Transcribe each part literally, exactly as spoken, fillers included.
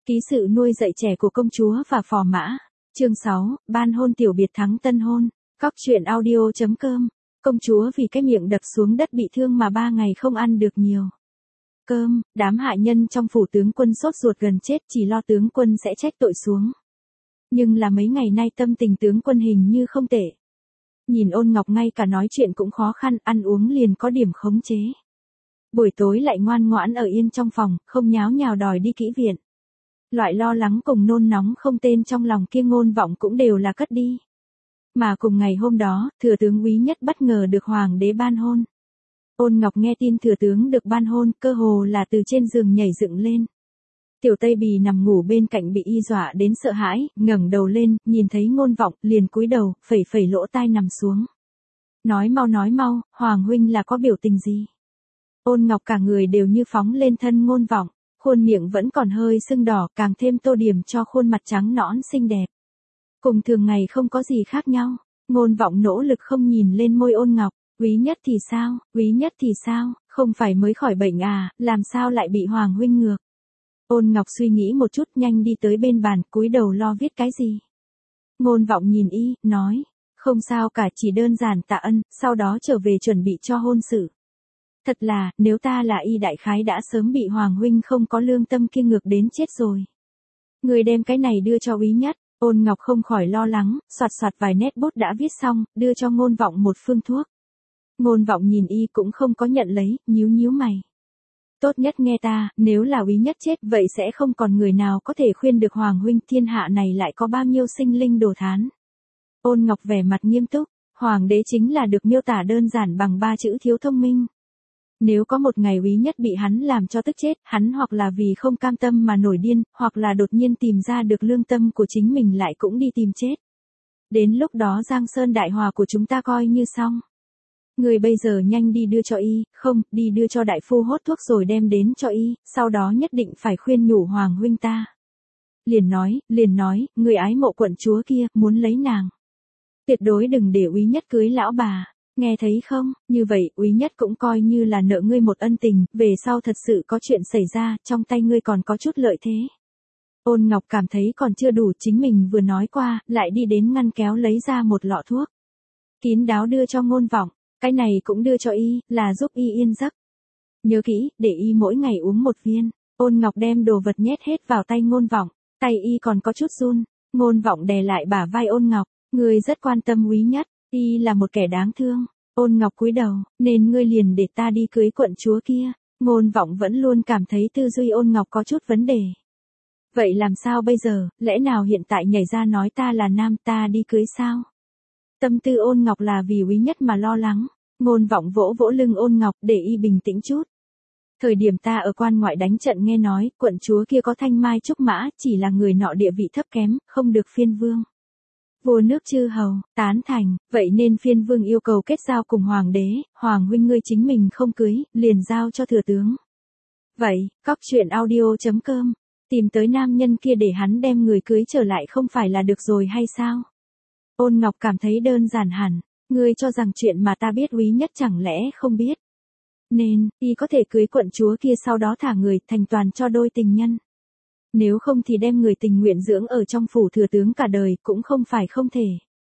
Ký sự nuôi dạy trẻ của công chúa và phò mã. Chương sáu, ban hôn tiểu biệt thắng tân hôn. Cóc truyện audio chấm com. Công chúa vì cái miệng đập xuống đất bị thương mà ba ngày không ăn được nhiều cơm, đám hạ nhân trong phủ tướng quân sốt ruột gần chết, chỉ lo tướng quân sẽ trách tội xuống. Nhưng là mấy ngày nay tâm tình tướng quân hình như không tệ. Nhìn Ôn Ngọc ngay cả nói chuyện cũng khó khăn, ăn uống liền có điểm khống chế. Buổi tối lại ngoan ngoãn ở yên trong phòng, không nháo nhào đòi đi kỹ viện. Loại lo lắng cùng nôn nóng không tên trong lòng kia Ngôn Vọng cũng đều là cất đi. Mà cùng ngày hôm đó, thừa tướng Úy Nhất bất ngờ được hoàng đế ban hôn. Ôn Ngọc nghe tin thừa tướng được ban hôn, cơ hồ là từ trên giường nhảy dựng lên. Tiểu Tây Bì nằm ngủ bên cạnh bị y dọa đến sợ hãi, ngẩng đầu lên, nhìn thấy Ngôn Vọng, liền cúi đầu, phẩy phẩy lỗ tai nằm xuống. Nói mau nói mau, Hoàng huynh là có biểu tình gì? Ôn Ngọc cả người đều như phóng lên thân Ngôn Vọng, khuôn miệng vẫn còn hơi sưng đỏ, càng thêm tô điểm cho khuôn mặt trắng nõn xinh đẹp. Cùng thường ngày không có gì khác nhau, Ngôn Vọng nỗ lực không nhìn lên môi Ôn Ngọc. Úy Nhất thì sao, Úy Nhất thì sao, không phải mới khỏi bệnh à, làm sao lại bị Hoàng huynh ngược? Ôn Ngọc suy nghĩ một chút, nhanh đi tới bên bàn, cúi đầu lo viết cái gì. Ngôn Vọng nhìn y, nói, không sao cả, chỉ đơn giản tạ ân, sau đó trở về chuẩn bị cho hôn sự. Thật là, nếu ta là y đại khái đã sớm bị Hoàng huynh không có lương tâm kia ngược đến chết rồi. Người đem cái này đưa cho Úy Nhất. Ôn Ngọc không khỏi lo lắng, soạt soạt vài nét bút đã viết xong, đưa cho Ngôn Vọng một phương thuốc. Ngôn Vọng nhìn y cũng không có nhận lấy, nhíu nhíu mày. Tốt nhất nghe ta, nếu là Úy Nhất chết vậy sẽ không còn người nào có thể khuyên được Hoàng huynh, thiên hạ này lại có bao nhiêu sinh linh đồ thán. Ôn Ngọc vẻ mặt nghiêm túc, Hoàng đế chính là được miêu tả đơn giản bằng ba chữ thiếu thông minh. Nếu có một ngày Úy Nhất bị hắn làm cho tức chết, hắn hoặc là vì không cam tâm mà nổi điên, hoặc là đột nhiên tìm ra được lương tâm của chính mình lại cũng đi tìm chết. Đến lúc đó Giang Sơn đại hòa của chúng ta coi như xong. Người bây giờ nhanh đi đưa cho y, không, đi đưa cho đại phu hốt thuốc rồi đem đến cho y, sau đó nhất định phải khuyên nhủ Hoàng huynh ta. Liền nói, liền nói, người ái mộ quận chúa kia, muốn lấy nàng. Tuyệt đối đừng để Úy Nhất cưới lão bà, nghe thấy không, như vậy, Úy Nhất cũng coi như là nợ ngươi một ân tình, về sau thật sự có chuyện xảy ra, trong tay ngươi còn có chút lợi thế. Ôn Ngọc cảm thấy còn chưa đủ, chính mình vừa nói qua, lại đi đến ngăn kéo lấy ra một lọ thuốc. Kín đáo đưa cho Ngôn Vọng. Cái này cũng đưa cho y, là giúp y yên giấc. Nhớ kỹ, để y mỗi ngày uống một viên. Ôn Ngọc đem đồ vật nhét hết vào tay Ngôn Vọng, tay y còn có chút run. Ngôn Vọng đè lại bả vai Ôn Ngọc, ngươi rất quan tâm Úy Nhất, y là một kẻ đáng thương. Ôn Ngọc cúi đầu, nên ngươi liền để ta đi cưới quận chúa kia. Ngôn Vọng vẫn luôn cảm thấy tư duy Ôn Ngọc có chút vấn đề. Vậy làm sao bây giờ, lẽ nào hiện tại nhảy ra nói ta là nam, ta đi cưới sao? Tâm tư Ôn Ngọc là vì Úy Nhất mà lo lắng. Ngôn Vọng vỗ vỗ lưng Ôn Ngọc để y bình tĩnh chút. Thời điểm ta ở quan ngoại đánh trận nghe nói, quận chúa kia có thanh mai trúc mã, chỉ là người nọ địa vị thấp kém, không được phiên vương. Vua nước chư hầu, tán thành, vậy nên phiên vương yêu cầu kết giao cùng hoàng đế, Hoàng huynh ngươi chính mình không cưới, liền giao cho thừa tướng. Vậy, cóc truyện audio chấm com, tìm tới nam nhân kia để hắn đem người cưới trở lại không phải là được rồi hay sao? Ôn Ngọc cảm thấy đơn giản hẳn, ngươi cho rằng chuyện mà ta biết Úy Nhất chẳng lẽ không biết. Nên, y có thể cưới quận chúa kia sau đó thả người thành toàn cho đôi tình nhân. Nếu không thì đem người tình nguyện dưỡng ở trong phủ thừa tướng cả đời cũng không phải không thể.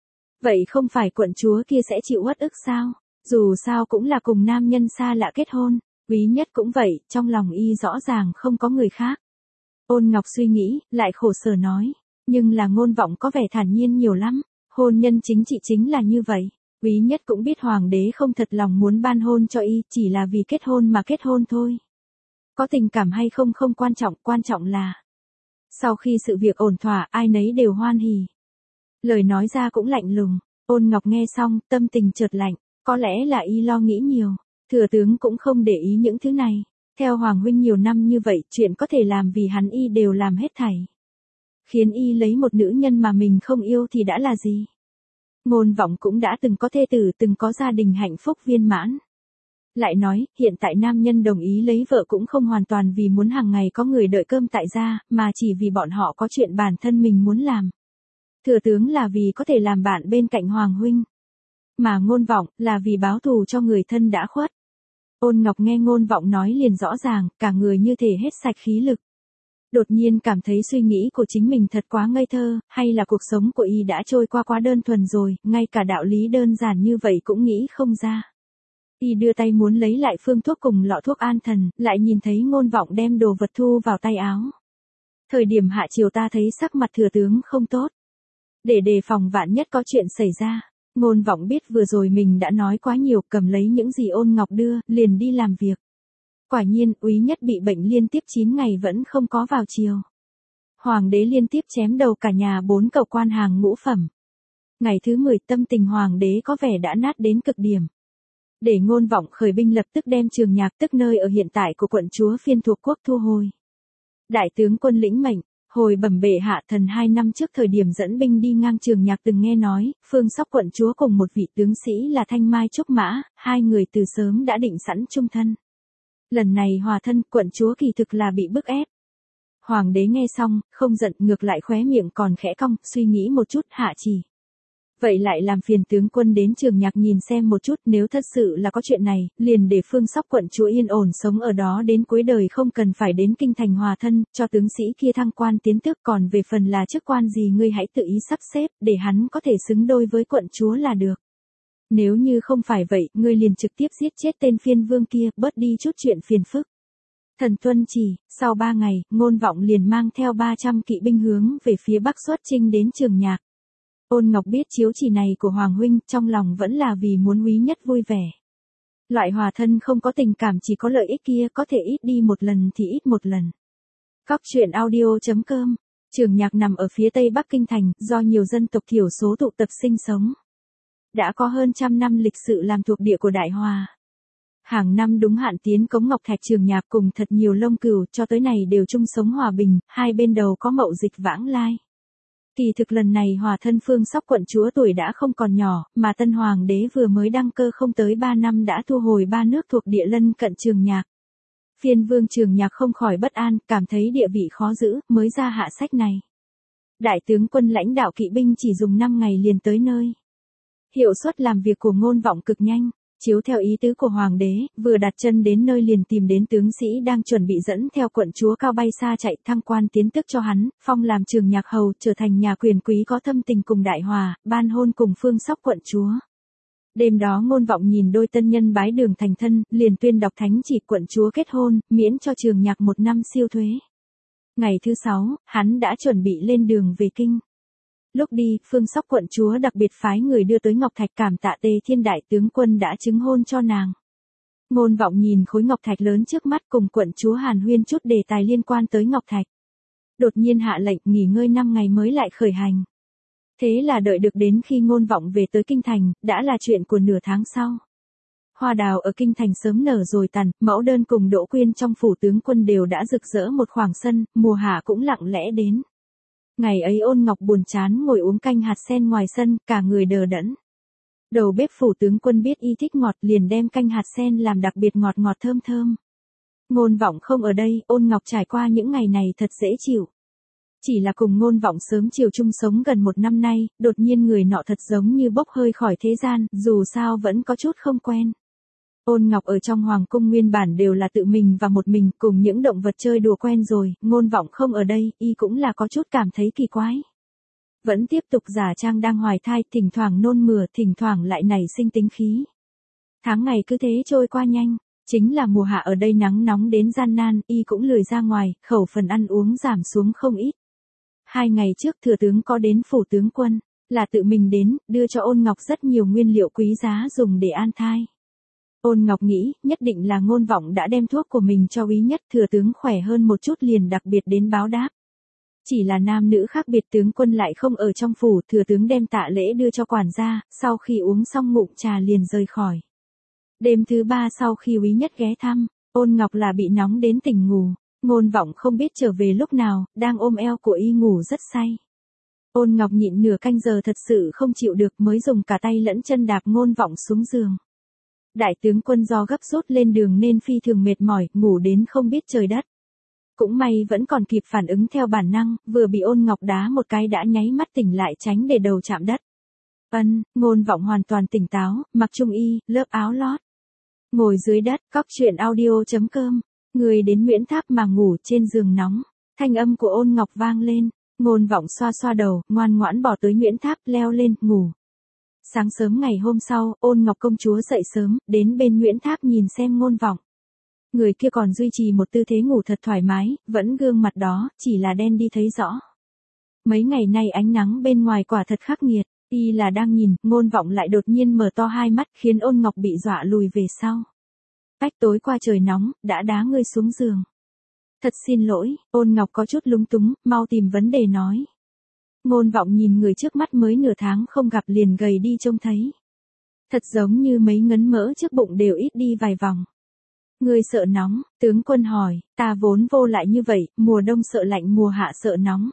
Vậy không phải quận chúa kia sẽ chịu uất ức sao? Dù sao cũng là cùng nam nhân xa lạ kết hôn, Úy Nhất cũng vậy, trong lòng y rõ ràng không có người khác. Ôn Ngọc suy nghĩ, lại khổ sở nói, nhưng là Ngôn Vọng có vẻ thản nhiên nhiều lắm. Hôn nhân chính trị chính là như vậy. Úy Nhất cũng biết hoàng đế không thật lòng muốn ban hôn cho y, chỉ là vì kết hôn mà kết hôn thôi. Có tình cảm hay không không quan trọng, quan trọng là sau khi sự việc ổn thỏa, ai nấy đều hoan hỉ. Lời nói ra cũng lạnh lùng. Ôn Ngọc nghe xong, tâm tình chợt lạnh, có lẽ là y lo nghĩ nhiều. Thừa tướng cũng không để ý những thứ này. Theo Hoàng huynh nhiều năm như vậy, chuyện có thể làm vì hắn y đều làm hết thảy. Khiến y lấy một nữ nhân mà mình không yêu thì đã là gì? Ngôn Vọng cũng đã từng có thê tử, từng có gia đình hạnh phúc viên mãn. Lại nói, hiện tại nam nhân đồng ý lấy vợ cũng không hoàn toàn vì muốn hàng ngày có người đợi cơm tại gia, mà chỉ vì bọn họ có chuyện bản thân mình muốn làm. Thừa tướng là vì có thể làm bạn bên cạnh Hoàng huynh. Mà Ngôn Vọng là vì báo thù cho người thân đã khuất. Ôn Ngọc nghe Ngôn Vọng nói liền rõ ràng, cả người như thể hết sạch khí lực. Đột nhiên cảm thấy suy nghĩ của chính mình thật quá ngây thơ, hay là cuộc sống của y đã trôi qua quá đơn thuần rồi, ngay cả đạo lý đơn giản như vậy cũng nghĩ không ra. Y đưa tay muốn lấy lại phương thuốc cùng lọ thuốc an thần, lại nhìn thấy Ngôn Vọng đem đồ vật thu vào tay áo. Thời điểm hạ chiều ta thấy sắc mặt thừa tướng không tốt. Để đề phòng vạn nhất có chuyện xảy ra, Ngôn Vọng biết vừa rồi mình đã nói quá nhiều, cầm lấy những gì Ôn Ngọc đưa, liền đi làm việc. Quả nhiên, úy nhất bị bệnh liên tiếp chín ngày vẫn không có vào chiều. Hoàng đế liên tiếp chém đầu cả nhà bốn cậu quan hàng ngũ phẩm. Ngày thứ mười tâm tình hoàng đế có vẻ đã nát đến cực điểm. Để Ngôn Vọng khởi binh lập tức đem Trường Nhạc tức nơi ở hiện tại của quận chúa phiên thuộc quốc thu hồi. Đại tướng quân lĩnh mệnh, hồi bẩm bệ hạ, thần hai năm trước thời điểm dẫn binh đi ngang Trường Nhạc từng nghe nói, Phương Sóc quận chúa cùng một vị tướng sĩ là Thanh Mai Trúc Mã, hai người từ sớm đã định sẵn chung thân. Lần này hòa thân, quận chúa kỳ thực là bị bức ép. Hoàng đế nghe xong, không giận, ngược lại khóe miệng còn khẽ cong, suy nghĩ một chút, hạ chỉ. Vậy lại làm phiền tướng quân đến Trường Nhạc nhìn xem một chút, nếu thật sự là có chuyện này, liền để Phương Sóc quận chúa yên ổn sống ở đó đến cuối đời, không cần phải đến kinh thành hòa thân, cho tướng sĩ kia thăng quan tiến tước, còn về phần là chức quan gì ngươi hãy tự ý sắp xếp, để hắn có thể xứng đôi với quận chúa là được. Nếu như không phải vậy, ngươi liền trực tiếp giết chết tên phiên vương kia, bớt đi chút chuyện phiền phức. Thần tuân chỉ, sau ba ngày, Ngôn Vọng liền mang theo ba trăm kỵ binh hướng về phía bắc xuất chinh đến Trường Nhạc. Ôn Ngọc biết chiếu chỉ này của Hoàng huynh, trong lòng vẫn là vì muốn úy nhất vui vẻ. Loại hòa thân không có tình cảm chỉ có lợi ích kia, có thể ít đi một lần thì ít một lần. Cóc truyện audio chấm com. Trường Nhạc nằm ở phía tây bắc kinh thành, do nhiều dân tộc thiểu số tụ tập sinh sống. Đã có hơn trăm năm lịch sự làm thuộc địa của Đại Hòa. Hàng năm đúng hạn tiến cống ngọc thạch Trường Nhạc cùng thật nhiều lông cừu, cho tới này đều chung sống hòa bình, hai bên đầu có mậu dịch vãng lai. Kỳ thực lần này hòa thân Phương Sóc quận chúa tuổi đã không còn nhỏ, mà tân hoàng đế vừa mới đăng cơ không tới ba năm đã thu hồi ba nước thuộc địa lân cận Trường Nhạc. Phiên vương Trường Nhạc không khỏi bất an, cảm thấy địa vị khó giữ, mới ra hạ sách này. Đại tướng quân lãnh đạo kỵ binh chỉ dùng năm ngày liền tới nơi. Hiệu suất làm việc của Ngôn Vọng cực nhanh, chiếu theo ý tứ của hoàng đế, vừa đặt chân đến nơi liền tìm đến tướng sĩ đang chuẩn bị dẫn theo quận chúa cao bay xa chạy, thăng quan tiến tước cho hắn, phong làm Trường Nhạc hầu, trở thành nhà quyền quý có thâm tình cùng Đại Hòa, ban hôn cùng Phương Sóc quận chúa. Đêm đó Ngôn Vọng nhìn đôi tân nhân bái đường thành thân, liền tuyên đọc thánh chỉ quận chúa kết hôn, miễn cho Trường Nhạc một năm siêu thuế. Ngày thứ sáu, hắn đã chuẩn bị lên đường về kinh. Lúc đi, Phương Sóc quận chúa đặc biệt phái người đưa tới ngọc thạch cảm tạ Tề Thiên đại tướng quân đã chứng hôn cho nàng. Ngôn Vọng nhìn khối ngọc thạch lớn trước mắt cùng quận chúa hàn huyên chút đề tài liên quan tới ngọc thạch. Đột nhiên hạ lệnh nghỉ ngơi năm ngày mới lại khởi hành. Thế là đợi được đến khi Ngôn Vọng về tới kinh thành, đã là chuyện của nửa tháng sau. Hoa đào ở kinh thành sớm nở rồi tàn, mẫu đơn cùng Đỗ Quyên trong phủ tướng quân đều đã rực rỡ một khoảng sân, mùa hạ cũng lặng lẽ đến. Ngày ấy Ôn Ngọc buồn chán ngồi uống canh hạt sen ngoài sân, cả người đờ đẫn. Đầu bếp phủ tướng quân biết y thích ngọt liền đem canh hạt sen làm đặc biệt ngọt ngọt thơm thơm. Ngôn Vọng không ở đây, Ôn Ngọc trải qua những ngày này thật dễ chịu. Chỉ là cùng Ngôn Vọng sớm chiều chung sống gần một năm nay, đột nhiên người nọ thật giống như bốc hơi khỏi thế gian, dù sao vẫn có chút không quen. Ôn Ngọc ở trong hoàng cung nguyên bản đều là tự mình và một mình cùng những động vật chơi đùa quen rồi, Ngôn Vọng không ở đây, y cũng là có chút cảm thấy kỳ quái. Vẫn tiếp tục giả trang đang hoài thai, thỉnh thoảng nôn mửa, thỉnh thoảng lại nảy sinh tính khí. Tháng ngày cứ thế trôi qua nhanh, chính là mùa hạ ở đây nắng nóng đến gian nan, y cũng lười ra ngoài, khẩu phần ăn uống giảm xuống không ít. Hai ngày trước thừa tướng có đến phủ tướng quân, là tự mình đến, đưa cho Ôn Ngọc rất nhiều nguyên liệu quý giá dùng để an thai. Ôn Ngọc nghĩ, nhất định là Ngôn Vọng đã đem thuốc của mình cho úy nhất, thừa tướng khỏe hơn một chút liền đặc biệt đến báo đáp. Chỉ là nam nữ khác biệt, tướng quân lại không ở trong phủ, thừa tướng đem tạ lễ đưa cho quản gia, sau khi uống xong ngụm trà liền rời khỏi. Đêm thứ ba sau khi úy nhất ghé thăm, Ôn Ngọc là bị nóng đến tỉnh ngủ, Ngôn Vọng không biết trở về lúc nào, đang ôm eo của y ngủ rất say. Ôn Ngọc nhịn nửa canh giờ thật sự không chịu được mới dùng cả tay lẫn chân đạp Ngôn Vọng xuống giường. Đại tướng quân do gấp rút lên đường nên phi thường mệt mỏi, ngủ đến không biết trời đất. Cũng may vẫn còn kịp phản ứng theo bản năng, vừa bị Ôn Ngọc đá một cái đã nháy mắt tỉnh lại tránh để đầu chạm đất. Ân, Ngôn Vọng hoàn toàn tỉnh táo, mặc trung y, lớp áo lót. Ngồi dưới đất, cóc truyện audio chấm com, người đến Nguyễn Tháp mà ngủ trên giường nóng. Thanh âm của Ôn Ngọc vang lên, Ngôn Vọng xoa xoa đầu, ngoan ngoãn bỏ tới Nguyễn Tháp, leo lên, ngủ. Sáng sớm ngày hôm sau, Ôn Ngọc công chúa dậy sớm, đến bên Nguyễn Tháp nhìn xem Ngôn Vọng. Người kia còn duy trì một tư thế ngủ thật thoải mái, vẫn gương mặt đó, chỉ là đen đi thấy rõ. Mấy ngày nay ánh nắng bên ngoài quả thật khắc nghiệt, y là đang nhìn, Ngôn Vọng lại đột nhiên mở to hai mắt, khiến Ôn Ngọc bị dọa lùi về sau. Ách, tối qua trời nóng, đã đá ngươi xuống giường. Thật xin lỗi, Ôn Ngọc có chút lúng túng, mau tìm vấn đề nói. Ngôn Vọng nhìn người trước mắt mới nửa tháng không gặp liền gầy đi trông thấy. Thật giống như mấy ngấn mỡ trước bụng đều ít đi vài vòng. Ngươi sợ nóng, tướng quân hỏi, ta vốn vô lại như vậy, mùa đông sợ lạnh mùa hạ sợ nóng.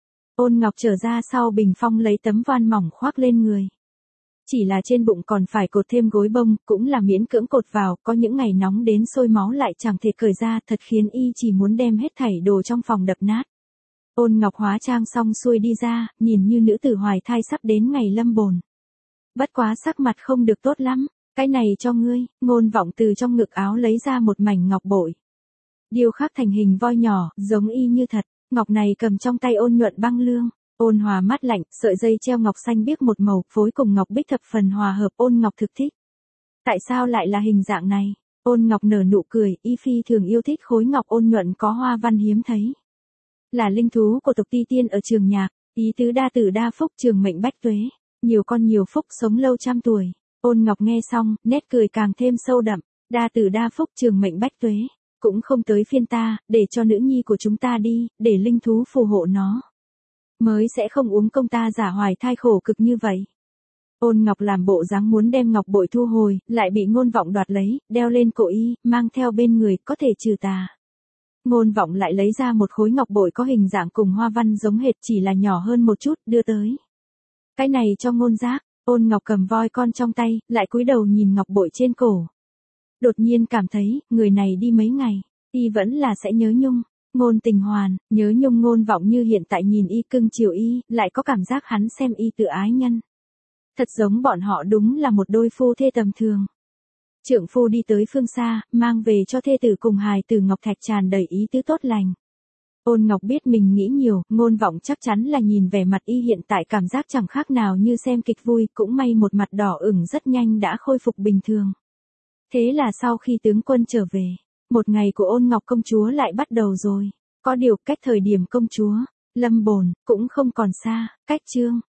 Ôn Ngọc trở ra sau bình phong lấy tấm voan mỏng khoác lên người. Chỉ là trên bụng còn phải cột thêm gối bông, cũng là miễn cưỡng cột vào, có những ngày nóng đến sôi máu lại chẳng thể cởi ra, thật khiến y chỉ muốn đem hết thảy đồ trong phòng đập nát. Ôn Ngọc hóa trang xong xuôi đi ra, nhìn như nữ tử hoài thai sắp đến ngày lâm bồn. Bất quá sắc mặt không được tốt lắm, cái này cho ngươi. Ngôn Vọng từ trong ngực áo lấy ra một mảnh ngọc bội. Điêu khắc thành hình voi nhỏ, giống y như thật, ngọc này cầm trong tay ôn nhuận băng lương. Ôn Hòa mắt lạnh, sợi dây treo ngọc xanh biếc một màu, phối cùng ngọc bích thập phần hòa hợp, Ôn Ngọc thực thích. Tại sao lại là hình dạng này? Ôn Ngọc nở nụ cười, y phi thường yêu thích khối ngọc ôn nhuận có hoa văn hiếm thấy. Là linh thú của tộc Ti Tiên ở Trường Nhạc, ý tứ đa tử đa phúc, trường mệnh bách tuế, nhiều con nhiều phúc, sống lâu trăm tuổi. Ôn Ngọc nghe xong, nét cười càng thêm sâu đậm, đa tử đa phúc, trường mệnh bách tuế, cũng không tới phiên ta, để cho nữ nhi của chúng ta đi, để linh thú phù hộ nó. Mới sẽ không uống công ta giả hoài thai khổ cực như vậy. Ôn Ngọc làm bộ dáng muốn đem ngọc bội thu hồi, lại bị Ngôn Vọng đoạt lấy, đeo lên cổ y, mang theo bên người, có thể trừ tà. Ngôn Vọng lại lấy ra một khối ngọc bội có hình dạng cùng hoa văn giống hệt, chỉ là nhỏ hơn một chút, đưa tới. Cái này cho Ngôn Giác. Ôn Ngọc cầm voi con trong tay, lại cúi đầu nhìn ngọc bội trên cổ. Đột nhiên cảm thấy, người này đi mấy ngày, y vẫn là sẽ nhớ nhung. Ngôn Tình Hoàn, nhớ nhung Ngôn Vọng như hiện tại nhìn y cưng chiều y, lại có cảm giác hắn xem y tự ái nhân. Thật giống bọn họ đúng là một đôi phu thê tầm thường. Trượng phu đi tới phương xa, mang về cho thê tử cùng hài tử ngọc thạch tràn đầy ý tứ tốt lành. Ôn Ngọc biết mình nghĩ nhiều, Ngôn Vọng chắc chắn là nhìn vẻ mặt y hiện tại cảm giác chẳng khác nào như xem kịch vui, cũng may một mặt đỏ ửng rất nhanh đã khôi phục bình thường. Thế là sau khi tướng quân trở về, một ngày của Ôn Ngọc công chúa lại bắt đầu rồi. Có điều cách thời điểm công chúa lâm bồn cũng không còn xa, cách chương